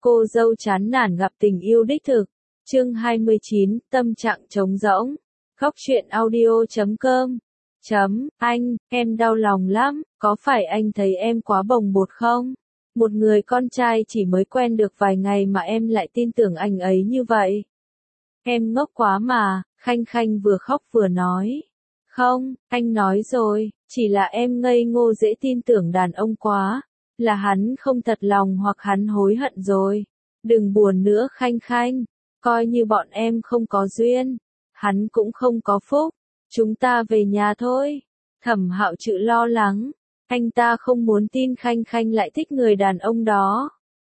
Cô dâu chán nản gặp tình yêu đích thực. Chương 29, tâm trạng trống rỗng. Góc truyện audio.com. Anh, em đau lòng lắm, có phải anh thấy em quá bồng bột không? Một người con trai chỉ mới quen được vài ngày mà em lại tin tưởng anh ấy như vậy. Em ngốc quá mà, Khanh Khanh vừa khóc vừa nói. Không, anh nói rồi, chỉ là em ngây ngô dễ tin tưởng đàn ông quá. Là hắn không thật lòng hoặc hắn hối hận rồi. Đừng buồn nữa Khanh Khanh, coi như bọn em không có duyên. Hắn cũng không có phúc, chúng ta về nhà thôi. Thẩm Hạo Trự lo lắng, anh ta không muốn tin Khanh Khanh lại thích người đàn ông đó.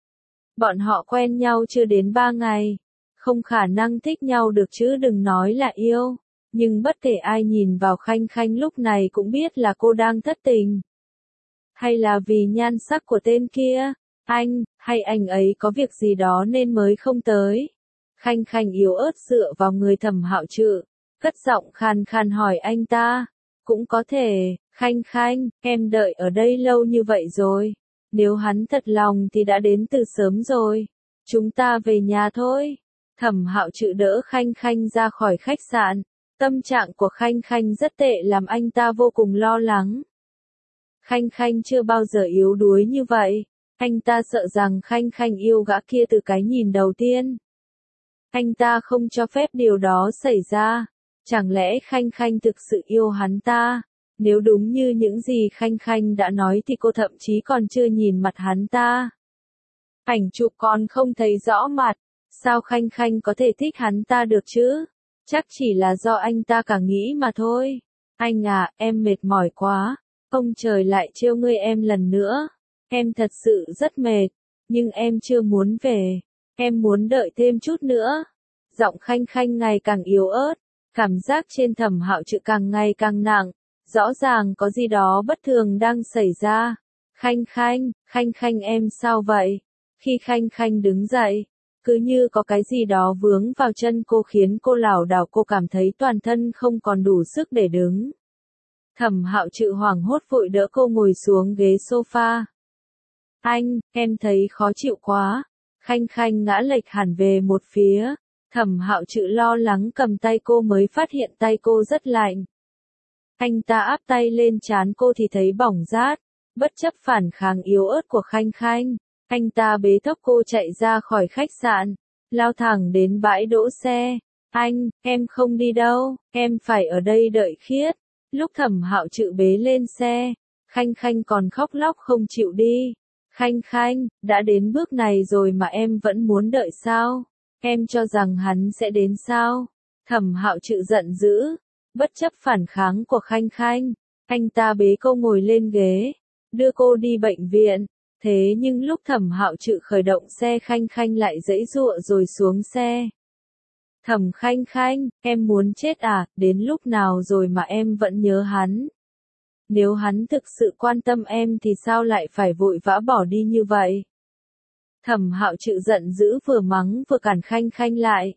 Bọn họ quen nhau chưa đến 3 ngày, không khả năng thích nhau được chứ đừng nói là yêu. Nhưng bất kể ai nhìn vào Khanh Khanh lúc này cũng biết là cô đang thất tình. Hay là vì nhan sắc của tên kia, hay anh ấy có việc gì đó nên mới không tới. Khanh Khanh yếu ớt dựa vào người Thẩm Hạo Trự, cất giọng khàn khàn hỏi anh ta. Cũng có thể, Khanh Khanh, em đợi ở đây lâu như vậy rồi. Nếu hắn thật lòng thì đã đến từ sớm rồi. Chúng ta về nhà thôi. Thẩm Hạo Trự đỡ Khanh Khanh ra khỏi khách sạn. Tâm trạng của Khanh Khanh rất tệ làm anh ta vô cùng lo lắng. Khanh Khanh chưa bao giờ yếu đuối như vậy. Anh ta sợ rằng Khanh Khanh yêu gã kia từ cái nhìn đầu tiên. Anh ta không cho phép điều đó xảy ra. Chẳng lẽ Khanh Khanh thực sự yêu hắn ta? Nếu đúng như những gì Khanh Khanh đã nói thì cô thậm chí còn chưa nhìn mặt hắn ta. Ảnh chụp còn không thấy rõ mặt. Sao Khanh Khanh có thể thích hắn ta được chứ? Chắc chỉ là do anh ta càng nghĩ mà thôi. Anh à, em mệt mỏi quá. Ông trời lại trêu ngươi em lần nữa. Em thật sự rất mệt. Nhưng em chưa muốn về. Em muốn đợi thêm chút nữa. Giọng Khanh Khanh ngày càng yếu ớt. Cảm giác trên Thẩm Hạo Trự càng ngày càng nặng. Rõ ràng có gì đó bất thường đang xảy ra. Khanh Khanh em sao vậy? Khi Khanh Khanh đứng dậy, cứ như có cái gì đó vướng vào chân cô khiến cô lảo đảo, cô cảm thấy toàn thân không còn đủ sức để đứng. Thẩm Hạo Trự hoảng hốt vội đỡ cô ngồi xuống ghế sofa. Em thấy khó chịu quá. Khanh Khanh ngã lệch hẳn về một phía. Thẩm Hạo Trự lo lắng cầm tay cô mới phát hiện tay cô rất lạnh. Anh ta áp tay lên trán cô thì thấy bỏng rát. Bất chấp phản kháng yếu ớt của Khanh Khanh, anh ta bế thốc cô chạy ra khỏi khách sạn, lao thẳng đến bãi đỗ xe. Em không đi đâu, em phải ở đây đợi Khiết. Lúc Thẩm Hạo Trự bế lên xe, Khanh Khanh còn khóc lóc không chịu đi. Khanh Khanh, đã đến bước này rồi mà em vẫn muốn đợi sao? Em cho rằng hắn sẽ đến sao? Thẩm Hạo Trự giận dữ. Bất chấp phản kháng của Khanh Khanh, anh ta bế cô ngồi lên ghế, đưa cô đi bệnh viện. Thế nhưng lúc Thẩm Hạo Trự khởi động xe, Khanh Khanh lại giãy giụa rồi xuống xe. Thẩm Khanh Khanh, em muốn chết à, đến lúc nào rồi mà em vẫn nhớ hắn? Nếu hắn thực sự quan tâm em thì sao lại phải vội vã bỏ đi như vậy? Thẩm Hạo Trự giận dữ, vừa mắng vừa cản Khanh Khanh lại.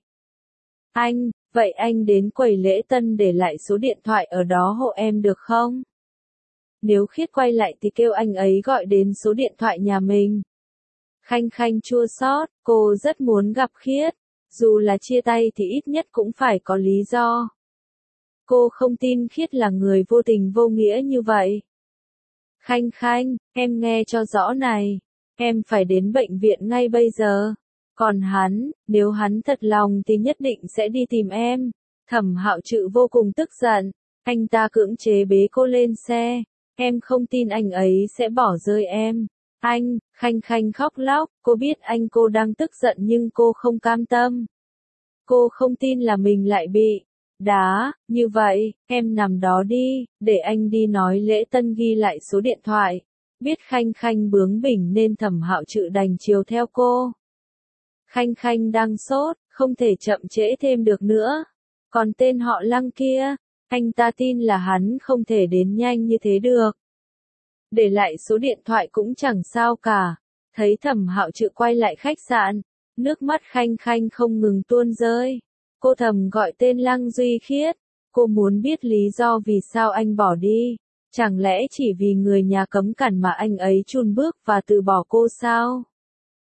Vậy anh đến quầy lễ tân để lại số điện thoại ở đó hộ em được không? Nếu Khiết quay lại thì kêu anh ấy gọi đến số điện thoại nhà mình. Khanh Khanh chua xót, cô rất muốn gặp Khiết. Dù là chia tay thì ít nhất cũng phải có lý do. Cô không tin Khiết là người vô tình vô nghĩa như vậy. Khanh Khanh, em nghe cho rõ này. Em phải đến bệnh viện ngay bây giờ. Còn hắn, nếu hắn thật lòng thì nhất định sẽ đi tìm em. Thẩm Hạo Trự vô cùng tức giận. Anh ta cưỡng chế bế cô lên xe. Em không tin anh ấy sẽ bỏ rơi em. Khanh Khanh khóc lóc, cô biết cô đang tức giận nhưng cô không cam tâm. Cô không tin là mình lại bị đá, như vậy, em nằm đó đi, để anh đi nói lễ tân ghi lại số điện thoại. Biết Khanh Khanh bướng bỉnh nên Thẩm Hạo Trự đành chiều theo cô. Khanh Khanh đang sốt, không thể chậm trễ thêm được nữa. Còn tên họ Lăng kia, anh ta tin là hắn không thể đến nhanh như thế được. Để lại số điện thoại cũng chẳng sao cả. Thấy Thẩm Hạo Trự quay lại khách sạn, nước mắt Khanh Khanh không ngừng tuôn rơi. Cô thầm gọi tên Lăng Duy Khiết. Cô muốn biết lý do vì sao anh bỏ đi. Chẳng lẽ chỉ vì người nhà cấm cản mà anh ấy chùn bước và từ bỏ cô sao?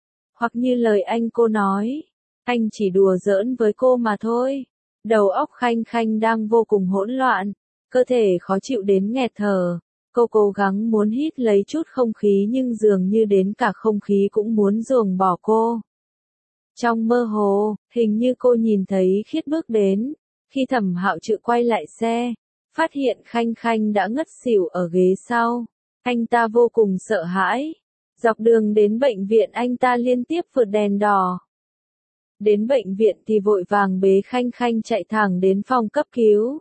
Hoặc như lời anh cô nói, anh chỉ đùa giỡn với cô mà thôi. Đầu óc Khanh Khanh đang vô cùng hỗn loạn, cơ thể khó chịu đến nghẹt thở. Cô cố gắng muốn hít lấy chút không khí nhưng dường như đến cả không khí cũng muốn ruồng bỏ cô. Trong mơ hồ, hình như cô nhìn thấy Khiết bước đến. Khi Thẩm Hạo Trự quay lại xe, phát hiện Khanh Khanh đã ngất xỉu ở ghế sau. Anh ta vô cùng sợ hãi. Dọc đường đến bệnh viện anh ta liên tiếp vượt đèn đỏ. Đến bệnh viện thì vội vàng bế Khanh Khanh chạy thẳng đến phòng cấp cứu.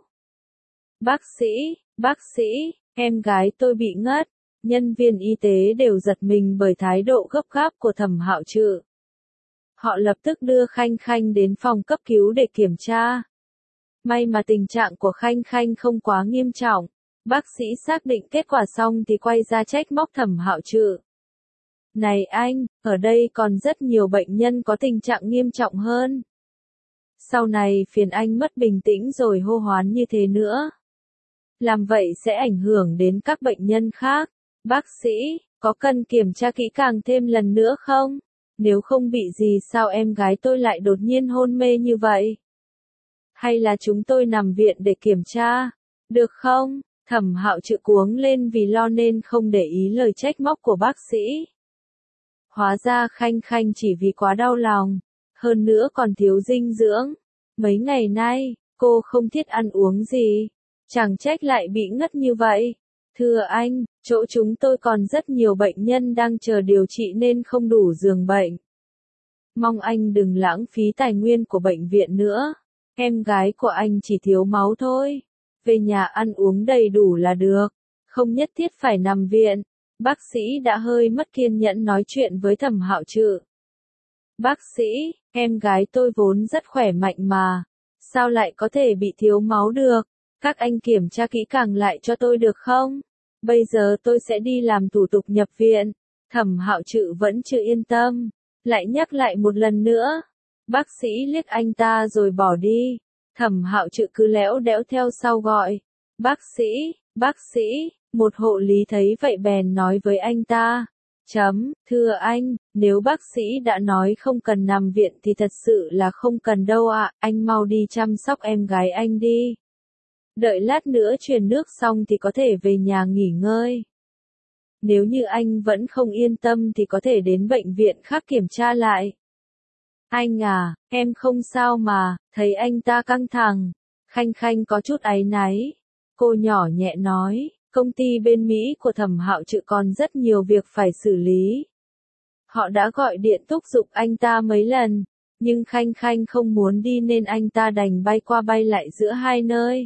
Bác sĩ, em gái tôi bị ngất. Nhân viên y tế đều giật mình bởi thái độ gấp gáp của Thẩm Hạo Trự. Họ lập tức đưa Khanh Khanh đến phòng cấp cứu để kiểm tra. May mà tình trạng của Khanh Khanh không quá nghiêm trọng. Bác sĩ xác định kết quả xong thì quay ra trách móc Thẩm Hạo Trự. Này anh, ở đây còn rất nhiều bệnh nhân có tình trạng nghiêm trọng hơn. Sau này phiền anh mất bình tĩnh rồi hô hoán như thế nữa. Làm vậy sẽ ảnh hưởng đến các bệnh nhân khác. Bác sĩ, có cần kiểm tra kỹ càng thêm lần nữa không? Nếu không bị gì sao em gái tôi lại đột nhiên hôn mê như vậy? Hay là chúng tôi nằm viện để kiểm tra? Được không? Thẩm Hạo Trự cuống lên vì lo nên không để ý lời trách móc của bác sĩ. Hóa ra Khanh Khanh chỉ vì quá đau lòng, hơn nữa còn thiếu dinh dưỡng. Mấy ngày nay, cô không thiết ăn uống gì, chẳng trách lại bị ngất như vậy. Thưa anh, chỗ chúng tôi còn rất nhiều bệnh nhân đang chờ điều trị nên không đủ giường bệnh. Mong anh đừng lãng phí tài nguyên của bệnh viện nữa. Em gái của anh chỉ thiếu máu thôi. Về nhà ăn uống đầy đủ là được, không nhất thiết phải nằm viện. Bác sĩ đã hơi mất kiên nhẫn nói chuyện với Thẩm Hạo Trự. Bác sĩ, em gái tôi vốn rất khỏe mạnh mà, sao lại có thể bị thiếu máu được? Các anh kiểm tra kỹ càng lại cho tôi được không? Bây giờ tôi sẽ đi làm thủ tục nhập viện. Thẩm Hạo Trự vẫn chưa yên tâm, lại nhắc lại một lần nữa. Bác sĩ liếc anh ta rồi bỏ đi. Thẩm Hạo Trự cứ lẽo đẽo theo sau gọi. Bác sĩ, một hộ lý thấy vậy bèn nói với anh ta. Thưa anh, nếu bác sĩ đã nói không cần nằm viện thì thật sự là không cần đâu ạ, anh mau đi chăm sóc em gái anh đi. Đợi lát nữa truyền nước xong thì có thể về nhà nghỉ ngơi. Nếu như anh vẫn không yên tâm thì có thể đến bệnh viện khác kiểm tra lại. Anh à, em không sao mà, thấy anh ta căng thẳng. Khanh Khanh có chút áy náy. Cô nhỏ nhẹ nói, công ty bên Mỹ của Thẩm Hạo Trự còn rất nhiều việc phải xử lý. Họ đã gọi điện thúc giục anh ta mấy lần, nhưng Khanh Khanh không muốn đi nên anh ta đành bay qua bay lại giữa hai nơi.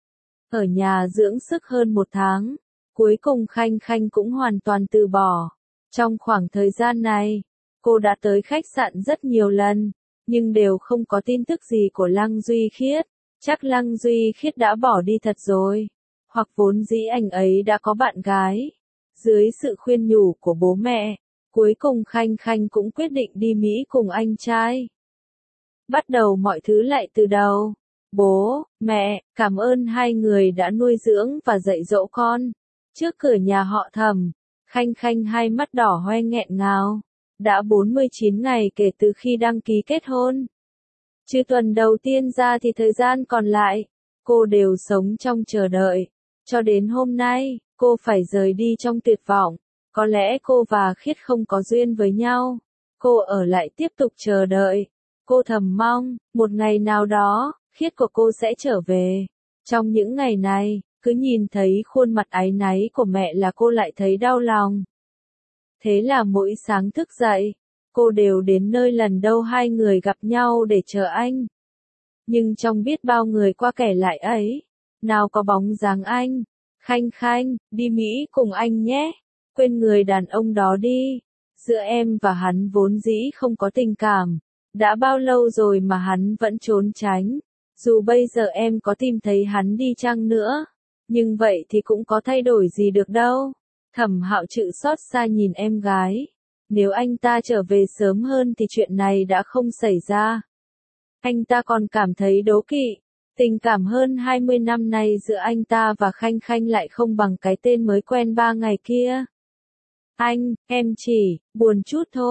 Ở nhà dưỡng sức hơn 1 tháng, cuối cùng Khanh Khanh cũng hoàn toàn từ bỏ. Trong khoảng thời gian này, cô đã tới khách sạn rất nhiều lần, nhưng đều không có tin tức gì của Lăng Duy Khiết. Chắc Lăng Duy Khiết đã bỏ đi thật rồi, hoặc vốn dĩ anh ấy đã có bạn gái. Dưới sự khuyên nhủ của bố mẹ, cuối cùng Khanh Khanh cũng quyết định đi Mỹ cùng anh trai. Bắt đầu mọi thứ lại từ đầu. Bố, mẹ, cảm ơn hai người đã nuôi dưỡng và dạy dỗ con. Trước cửa nhà họ Thẩm, Khanh Khanh hai mắt đỏ hoe nghẹn ngào. Đã 49 ngày kể từ khi đăng ký kết hôn. Trừ tuần đầu tiên ra thì thời gian còn lại, cô đều sống trong chờ đợi. Cho đến hôm nay, cô phải rời đi trong tuyệt vọng. Có lẽ cô và Khiết không có duyên với nhau. Cô ở lại tiếp tục chờ đợi. Cô thầm mong, một ngày nào đó, Khiết của cô sẽ trở về. Trong những ngày này, cứ nhìn thấy khuôn mặt áy náy của mẹ là cô lại thấy đau lòng. Thế là mỗi sáng thức dậy, cô đều đến nơi lần đầu hai người gặp nhau để chờ anh. Nhưng trong biết bao người qua kẻ lại ấy, nào có bóng dáng anh. Khanh Khanh, đi Mỹ cùng anh nhé. Quên người đàn ông đó đi. Giữa em và hắn vốn dĩ không có tình cảm. Đã bao lâu rồi mà hắn vẫn trốn tránh. Dù bây giờ em có tìm thấy hắn đi chăng nữa, nhưng vậy thì cũng có thay đổi gì được đâu. Thẩm Hạo Trự xót xa nhìn em gái. Nếu anh ta trở về sớm hơn thì chuyện này đã không xảy ra. Anh ta còn cảm thấy đố kỵ. Tình cảm hơn 20 năm nay giữa anh ta và Khanh Khanh lại không bằng cái tên mới quen 3 ngày kia. Anh, em chỉ buồn chút thôi.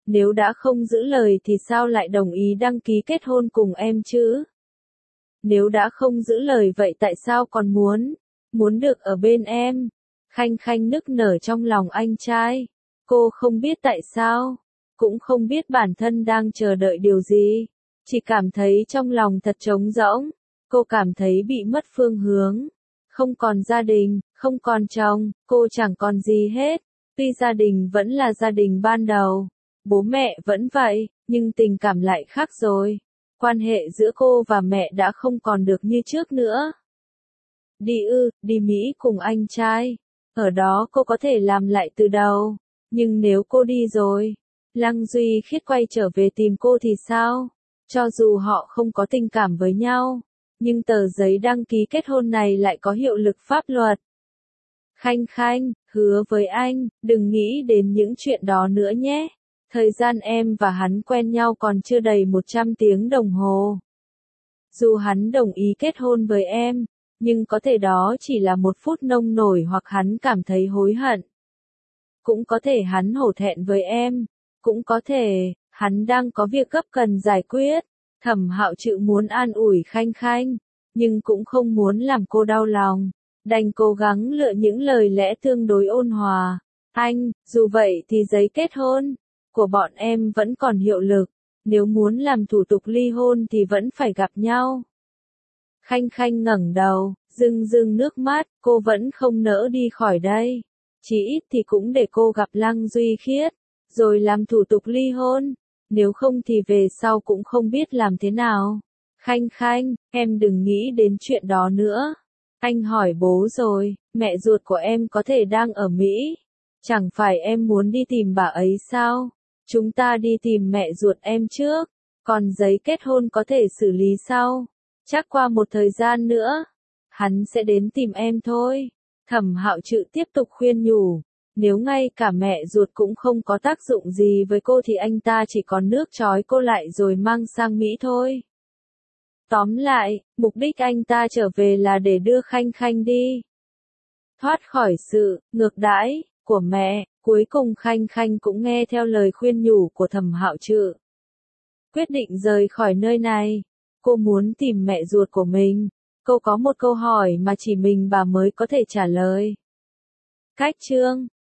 Nếu đã không giữ lời thì sao lại đồng ý đăng ký kết hôn cùng em chứ? Nếu đã không giữ lời vậy tại sao còn muốn được ở bên em? Khanh Khanh nức nở trong lòng anh trai. Cô không biết tại sao, cũng không biết bản thân đang chờ đợi điều gì. Chỉ cảm thấy trong lòng thật trống rỗng. Cô cảm thấy bị mất phương hướng. Không còn gia đình, không còn chồng, cô chẳng còn gì hết. Tuy gia đình vẫn là gia đình ban đầu, bố mẹ vẫn vậy, nhưng tình cảm lại khác rồi. Quan hệ giữa cô và mẹ đã không còn được như trước nữa. Đi Mỹ cùng anh trai. Ở đó cô có thể làm lại từ đầu. Nhưng nếu cô đi rồi, Lăng Duy Khiết quay trở về tìm cô thì sao? Cho dù họ không có tình cảm với nhau, nhưng tờ giấy đăng ký kết hôn này lại có hiệu lực pháp luật. Khanh Khanh, hứa với anh, đừng nghĩ đến những chuyện đó nữa nhé. Thời gian em và hắn quen nhau còn chưa đầy 100 tiếng đồng hồ. Dù hắn đồng ý kết hôn với em, nhưng có thể đó chỉ là một phút nông nổi hoặc hắn cảm thấy hối hận. Cũng có thể hắn hổ thẹn với em. Cũng có thể, hắn đang có việc gấp cần giải quyết. Thẩm Hạo Trự muốn an ủi Khanh Khanh, nhưng cũng không muốn làm cô đau lòng. Đành cố gắng lựa những lời lẽ tương đối ôn hòa. Anh, dù vậy thì giấy kết hôn của bọn em vẫn còn hiệu lực. Nếu muốn làm thủ tục ly hôn thì vẫn phải gặp nhau. Khanh Khanh ngẩng đầu, rưng rưng nước mắt, cô vẫn không nỡ đi khỏi đây. Chỉ ít thì cũng để cô gặp Lăng Duy Khiết, rồi làm thủ tục ly hôn. Nếu không thì về sau cũng không biết làm thế nào. Khanh Khanh, em đừng nghĩ đến chuyện đó nữa. Anh hỏi bố rồi, mẹ ruột của em có thể đang ở Mỹ. Chẳng phải em muốn đi tìm bà ấy sao? Chúng ta đi tìm mẹ ruột em trước. Còn giấy kết hôn có thể xử lý sau. Chắc qua một thời gian nữa, hắn sẽ đến tìm em thôi. Thẩm Hạo Trự tiếp tục khuyên nhủ. Nếu ngay cả mẹ ruột cũng không có tác dụng gì với cô thì anh ta chỉ còn nước trói cô lại rồi mang sang Mỹ thôi. Tóm lại, mục đích anh ta trở về là để đưa Khanh Khanh đi. Thoát khỏi sự ngược đãi của mẹ, cuối cùng Khanh Khanh cũng nghe theo lời khuyên nhủ của Thẩm Hạo Trự. Quyết định rời khỏi nơi này. Cô muốn tìm mẹ ruột của mình. Cô có một câu hỏi mà chỉ mình bà mới có thể trả lời. Cách chương